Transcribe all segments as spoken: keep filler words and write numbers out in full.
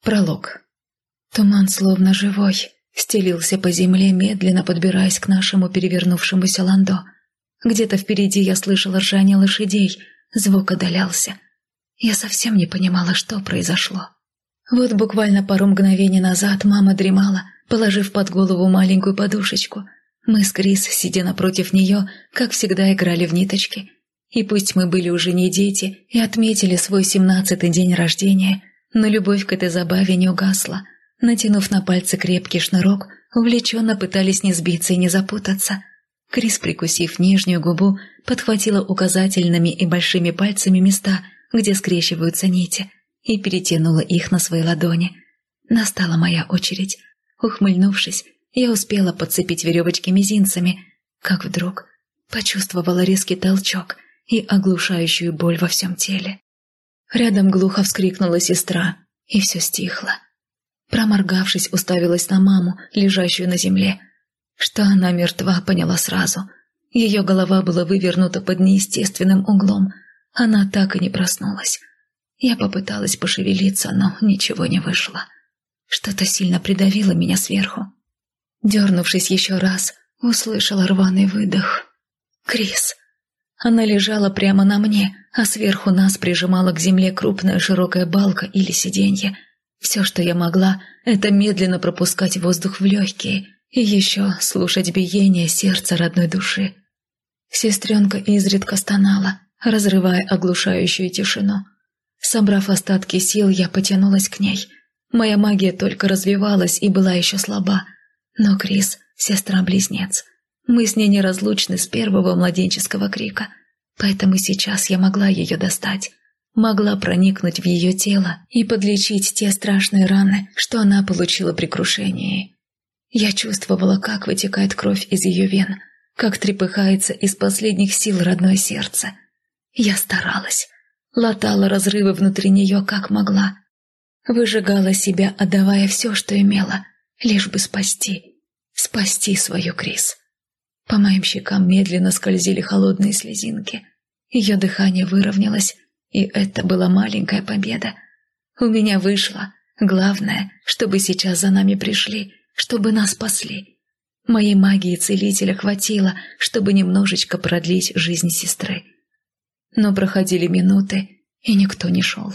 Пролог. Туман, словно живой, стелился по земле, медленно подбираясь к нашему перевернувшемуся ландо. Где-то впереди я слышала ржание лошадей, звук отдалялся. Я совсем не понимала, что произошло. Вот буквально пару мгновений назад мама дремала, положив под голову маленькую подушечку. Мы с Крис, сидя напротив нее, как всегда играли в ниточки. И пусть мы были уже не дети и отметили свой семнадцатый день рождения, но любовь к этой забаве не угасла. Натянув на пальцы крепкий шнурок, увлеченно пытались не сбиться и не запутаться. Крис, прикусив нижнюю губу, подхватила указательными и большими пальцами места, где скрещиваются нити, и перетянула их на свои ладони. Настала моя очередь. Ухмыльнувшись, я успела подцепить веревочки мизинцами, как вдруг почувствовала резкий толчок и оглушающую боль во всем теле. Рядом глухо вскрикнула сестра, и все стихло. Проморгавшись, уставилась на маму, лежащую на земле. Что она мертва, поняла сразу. Ее голова была вывернута под неестественным углом. Она так и не проснулась. Я попыталась пошевелиться, но ничего не вышло. Что-то сильно придавило меня сверху. Дернувшись еще раз, услышала рваный выдох. «Крис!» Она лежала прямо на мне, а сверху нас прижимала к земле крупная широкая балка или сиденье. Все, что я могла, это медленно пропускать воздух в легкие и еще слушать биение сердца родной души. Сестренка изредка стонала, разрывая оглушающую тишину. Собрав остатки сил, я потянулась к ней. Моя магия только развивалась и была еще слаба. Но Крис — сестра-близнец. Мы с ней неразлучны с первого младенческого крика, поэтому сейчас я могла ее достать, могла проникнуть в ее тело и подлечить те страшные раны, что она получила при крушении. Я чувствовала, как вытекает кровь из ее вен, как трепыхается из последних сил родное сердце. Я старалась, латала разрывы внутри нее как могла, выжигала себя, отдавая все, что имела, лишь бы спасти, спасти свою Крис. По моим щекам медленно скользили холодные слезинки. Ее дыхание выровнялось, и это была маленькая победа. У меня вышло. Главное, чтобы сейчас за нами пришли, чтобы нас спасли. Моей магии целителя хватило, чтобы немножечко продлить жизнь сестры. Но проходили минуты, и никто не шел.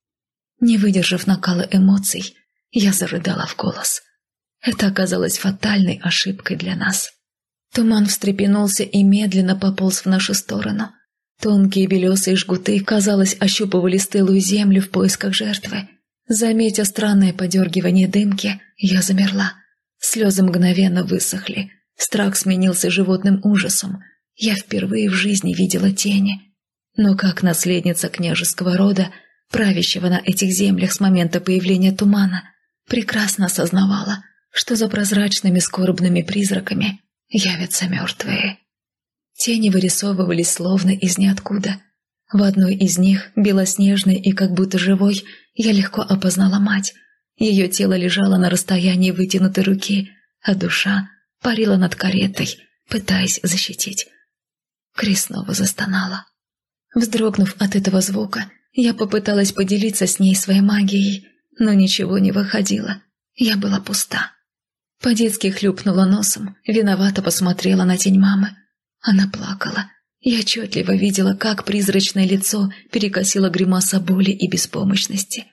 Не выдержав накала эмоций, я зарыдала в голос. Это оказалось фатальной ошибкой для нас. Туман встрепенулся и медленно пополз в нашу сторону. Тонкие белесые жгуты, казалось, ощупывали стылую землю в поисках жертвы. Заметя странное подергивание дымки, я замерла. Слезы мгновенно высохли. Страх сменился животным ужасом. Я впервые в жизни видела тени. Но как наследница княжеского рода, правящего на этих землях с момента появления тумана, прекрасно осознавала, что за прозрачными скорбными призраками явятся мертвые. Тени вырисовывались словно из ниоткуда. В одной из них, белоснежной и как будто живой, я легко опознала мать. Ее тело лежало на расстоянии вытянутой руки, а душа парила над каретой, пытаясь защитить. Крис снова застонала. Вздрогнув от этого звука, я попыталась поделиться с ней своей магией, но ничего не выходило. Я была пуста. По-детски хлюпнула носом, виновато посмотрела на тень мамы. Она плакала. Я отчетливо видела, как призрачное лицо перекосило гримаса боли и беспомощности.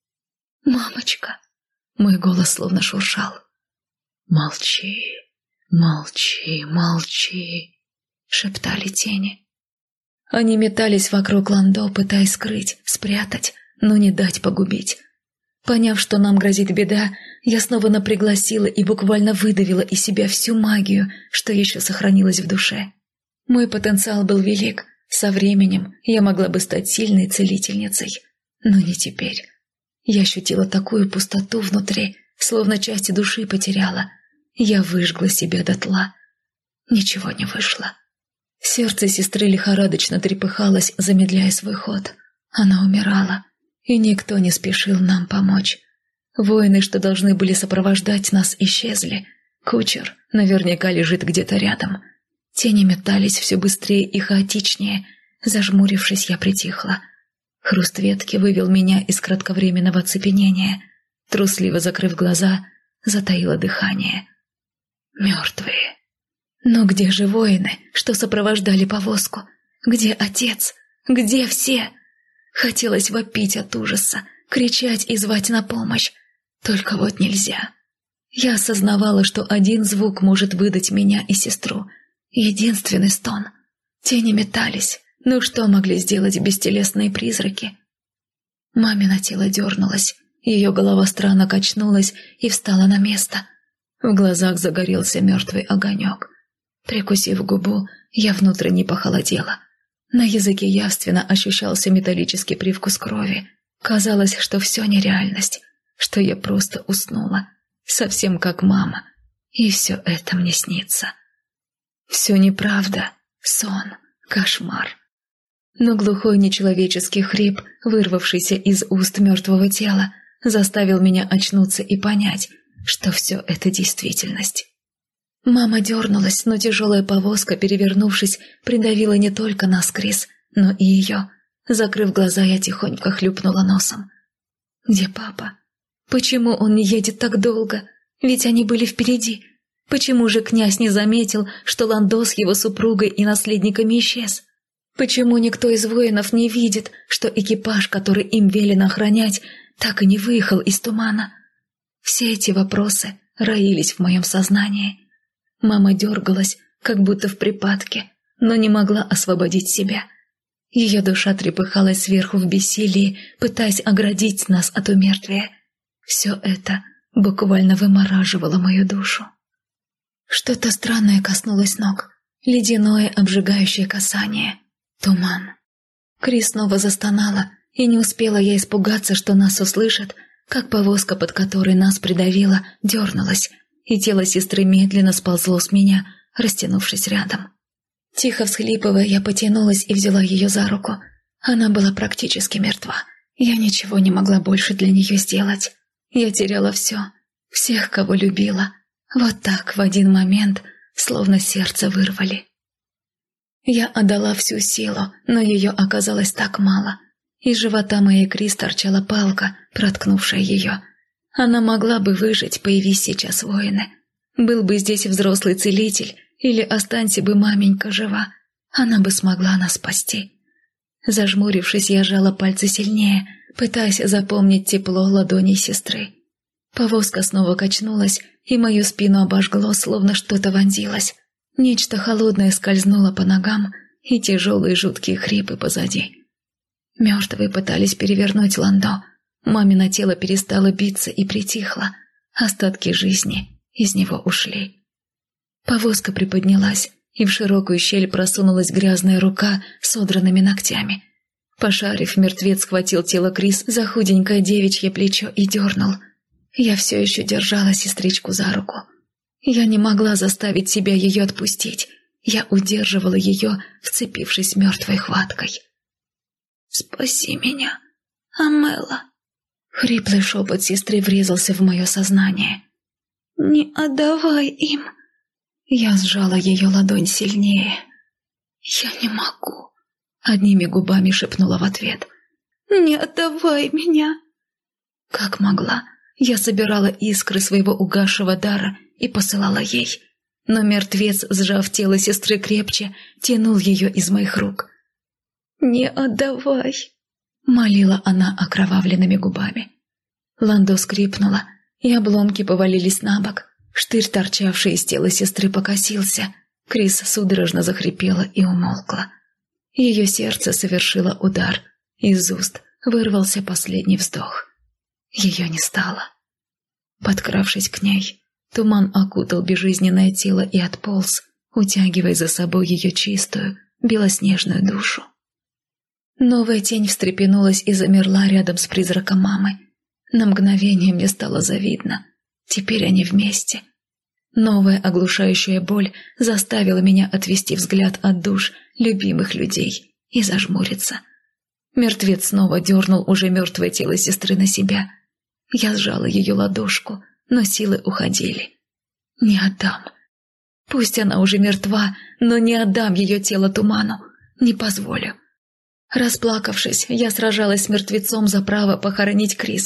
«Мамочка!» Мой голос словно шуршал. «Молчи, молчи, молчи!» шептали тени. Они метались вокруг ландо, пытаясь скрыть, спрятать, но не дать погубить. Поняв, что нам грозит беда, я снова напрягла силы и буквально выдавила из себя всю магию, что еще сохранилось в душе. Мой потенциал был велик. Со временем я могла бы стать сильной целительницей. Но не теперь. Я ощутила такую пустоту внутри, словно части души потеряла. Я выжгла себя дотла. Ничего не вышло. Сердце сестры лихорадочно трепыхалось, замедляя свой ход. Она умирала, и никто не спешил нам помочь. Воины, что должны были сопровождать нас, исчезли. Кучер наверняка лежит где-то рядом. Тени метались все быстрее и хаотичнее. Зажмурившись, я притихла. Хруст ветки вывел меня из кратковременного оцепенения. трусливо закрыв глаза, затаила дыхание. Мертвые. Но где же воины, что сопровождали повозку? Где отец? Где все? Хотелось вопить от ужаса, кричать и звать на помощь. Только вот нельзя. Я осознавала, что один звук может выдать меня и сестру. Единственный стон. Тени метались. Ну что могли сделать бестелесные призраки? Мамино тело дернулось. Ее голова странно качнулась и встала на место. В глазах загорелся мертвый огонек. Прикусив губу, я внутренне похолодела. На языке явственно ощущался металлический привкус крови. Казалось, что все нереальность, что я просто уснула, совсем как мама, и все это мне снится. Все неправда, сон, кошмар. Но глухой нечеловеческий хрип, вырвавшийся из уст мертвого тела, заставил меня очнуться и понять, что все это действительность. Мама дернулась, но тяжелая повозка, перевернувшись, придавила не только нас, Крис, но и ее. Закрыв глаза, я тихонько хлюпнула носом. Где папа? Почему он не едет так долго? Ведь они были впереди. Почему же князь не заметил, что Ландо с его супругой и наследниками исчез? Почему никто из воинов не видит, что экипаж, который им велено охранять, так и не выехал из тумана? Все эти вопросы роились в моем сознании. Мама дергалась, как будто в припадке, но не могла освободить себя. Ее душа трепыхалась сверху в бессилии, пытаясь оградить нас от умертвия. Все это буквально вымораживало мою душу. Что-то странное коснулось ног. Ледяное обжигающее касание. Туман. Крис снова застонала, и не успела я испугаться, что нас услышат, как повозка, под которой нас придавило, дернулась, и тело сестры медленно сползло с меня, растянувшись рядом. Тихо всхлипывая, я потянулась и взяла ее за руку. Она была практически мертва. Я ничего не могла больше для нее сделать. Я теряла все, всех, кого любила. Вот так в один момент, словно сердце вырвали. Я отдала всю силу, но ее оказалось так мало. Из живота моей Крис торчала палка, проткнувшая ее. Она могла бы выжить, появись сейчас воины. Был бы здесь взрослый целитель, или останься бы маменька жива, она бы смогла нас спасти. Зажмурившись, я сжала пальцы сильнее, пытаясь запомнить тепло ладоней сестры. Повозка снова качнулась, и мою спину обожгло, словно что-то вонзилось. Нечто холодное скользнуло по ногам, и тяжелые жуткие хрипы позади. Мертвые пытались перевернуть Ландо. Мамино тело перестало биться и притихло. Остатки жизни из него ушли. Повозка приподнялась, и в широкую щель просунулась грязная рука с содранными ногтями. Пошарив, мертвец схватил тело Крис за худенькое девичье плечо и дернул. Я все еще держала сестричку за руку. Я не могла заставить себя ее отпустить. Я удерживала ее, вцепившись мертвой хваткой. «Спаси меня, Амела!» Хриплый шепот сестры врезался в мое сознание. «Не отдавай им!» Я сжала ее ладонь сильнее. «Я не могу!» Одними губами шепнула в ответ. «Не отдавай меня!» Как могла, я собирала искры своего угасшего дара и посылала ей. Но мертвец, сжав тело сестры крепче, тянул ее из моих рук. «Не отдавай!» — молила она окровавленными губами. Ландо скрипнула, и обломки повалились на бок. Штырь, торчавший из тела сестры, покосился. Крис судорожно захрипела и умолкла. Ее сердце совершило удар. Из уст вырвался последний вздох. Ее не стало. Подкравшись к ней, туман окутал безжизненное тело и отполз, утягивая за собой ее чистую, белоснежную душу. Новая тень встрепенулась и замерла рядом с призраком мамы. На мгновение мне стало завидно. Теперь они вместе. Новая оглушающая боль заставила меня отвести взгляд от душ любимых людей и зажмуриться. Мертвец снова дернул уже мертвое тело сестры на себя. Я сжала ее ладошку, но силы уходили. Не отдам. Пусть она уже мертва, но не отдам ее тело туману. Не позволю. Расплакавшись, я сражалась с мертвецом за право похоронить Крис,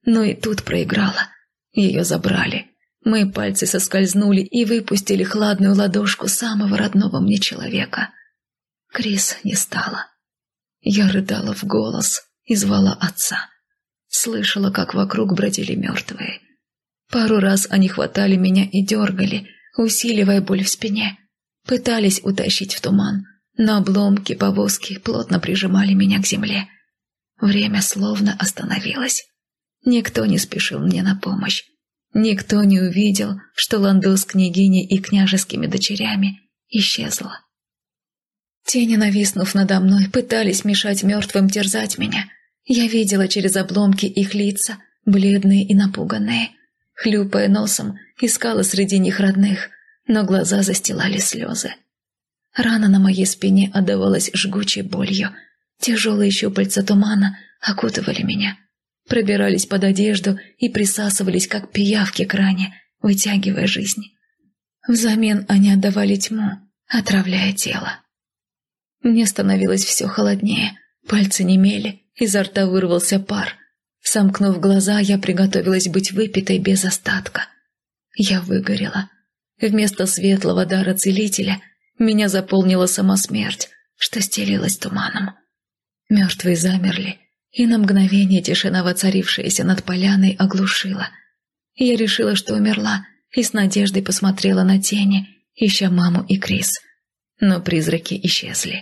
но и тут проиграла. Ее забрали. Мои пальцы соскользнули и выпустили хладную ладошку самого родного мне человека. Крис не стало. Я рыдала в голос и звала отца. Слышала, как вокруг бродили мертвые. Пару раз они хватали меня и дергали, усиливая боль в спине. Пытались утащить в туман, но обломки повозки плотно прижимали меня к земле. Время словно остановилось. Никто не спешил мне на помощь. Никто не увидел, что Ландо с княгиней и княжескими дочерями исчезла. Тени, нависнув надо мной, пытались мешать мертвым терзать меня. Я видела через обломки их лица, бледные и напуганные. Хлюпая носом, искала среди них родных, но глаза застилали слезы. Рана на моей спине отдавалась жгучей болью. Тяжелые щупальца тумана окутывали меня, пробирались под одежду и присасывались, как пиявки к ране, вытягивая жизнь. Взамен они отдавали тьму, отравляя тело. Мне становилось все холоднее, пальцы немели, изо рта вырвался пар. Сомкнув глаза, я приготовилась быть выпитой без остатка. Я выгорела. Вместо светлого дара целителя меня заполнила сама смерть, что стелилась туманом. Мертвые замерли, и на мгновение тишина, воцарившаяся над поляной, оглушила. Я решила, что умерла, и с надеждой посмотрела на тени, ища маму и Крис. Но призраки исчезли.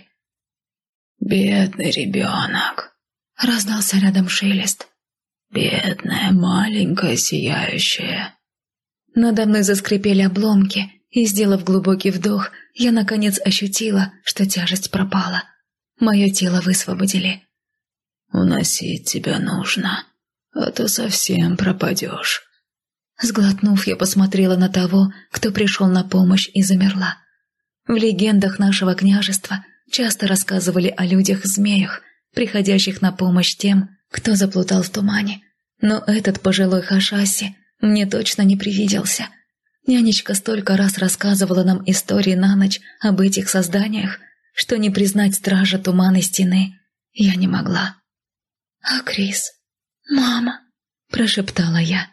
«Бедный ребенок!» — раздался рядом шелест. «Бедная, маленькая, сияющая!» Надо мной заскрипели обломки, и, сделав глубокий вдох, я, наконец, ощутила, что тяжесть пропала. Мое тело высвободили. «Уносить тебя нужно, а то совсем пропадешь». Сглотнув, я посмотрела на того, кто пришел на помощь, и замерла. В легендах нашего княжества часто рассказывали о людях-змеях, приходящих на помощь тем, кто заплутал в тумане. Но этот пожилой Хашаси мне точно не привиделся. Нянечка столько раз рассказывала нам истории на ночь об этих созданиях, что не признать стража туманной стены я не могла. «А Крис? Мама?» – прошептала я.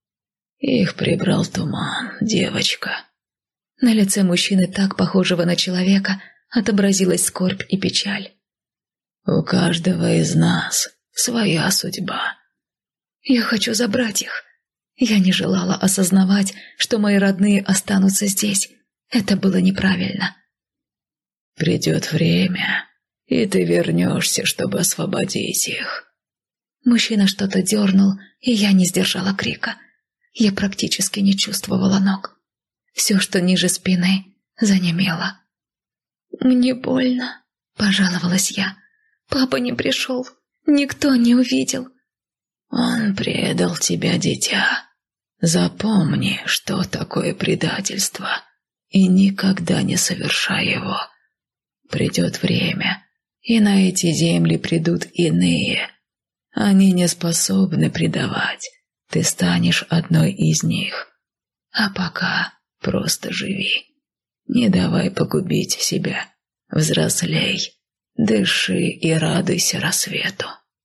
«Их прибрал туман, девочка». На лице мужчины, так похожего на человека, отобразилась скорбь и печаль. «У каждого из нас своя судьба». «Я хочу забрать их». Я не желала осознавать, что мои родные останутся здесь. Это было неправильно. «Придет время, и ты вернешься, чтобы освободить их». Мужчина что-то дернул, и я не сдержала крика. Я практически не чувствовала ног. Все, что ниже спины, занемело. «Мне больно», — пожаловалась я. «Папа не пришел, никто не увидел». «Он предал тебя, дитя. Запомни, что такое предательство, и никогда не совершай его. Придет время, и на эти земли придут иные. Они не способны предавать. Ты станешь одной из них. А пока просто живи. Не давай погубить себя. Взрослей, дыши и радуйся рассвету».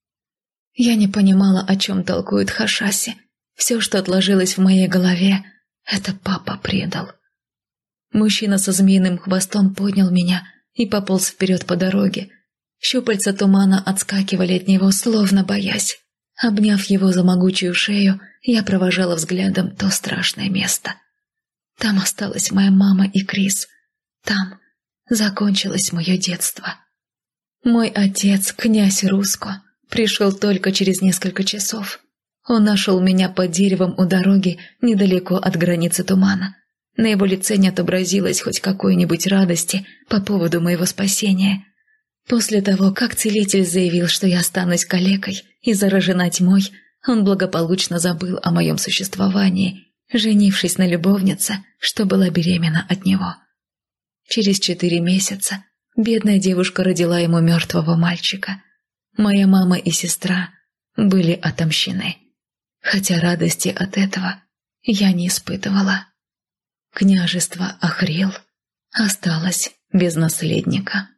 Я не понимала, о чем толкует Хашаси. Все, что отложилось в моей голове, это папа предал. Мужчина со змеиным хвостом поднял меня и пополз вперед по дороге. Щупальца тумана отскакивали от него, словно боясь. Обняв его за могучую шею, я провожала взглядом то страшное место. Там осталась моя мама и Крис. Там закончилось мое детство. Мой отец, князь Руско, пришел только через несколько часов. Он нашел меня под деревом у дороги, недалеко от границы тумана. На его лице не отобразилось хоть какой-нибудь радости по поводу моего спасения. После того, как целитель заявил, что я останусь калекой и заражена тьмой, он благополучно забыл о моем существовании, женившись на любовнице, что была беременна от него. Через четыре месяца бедная девушка родила ему мертвого мальчика. Моя мама и сестра были отомщены, хотя радости от этого я не испытывала. Княжество Ахрил осталось без наследника.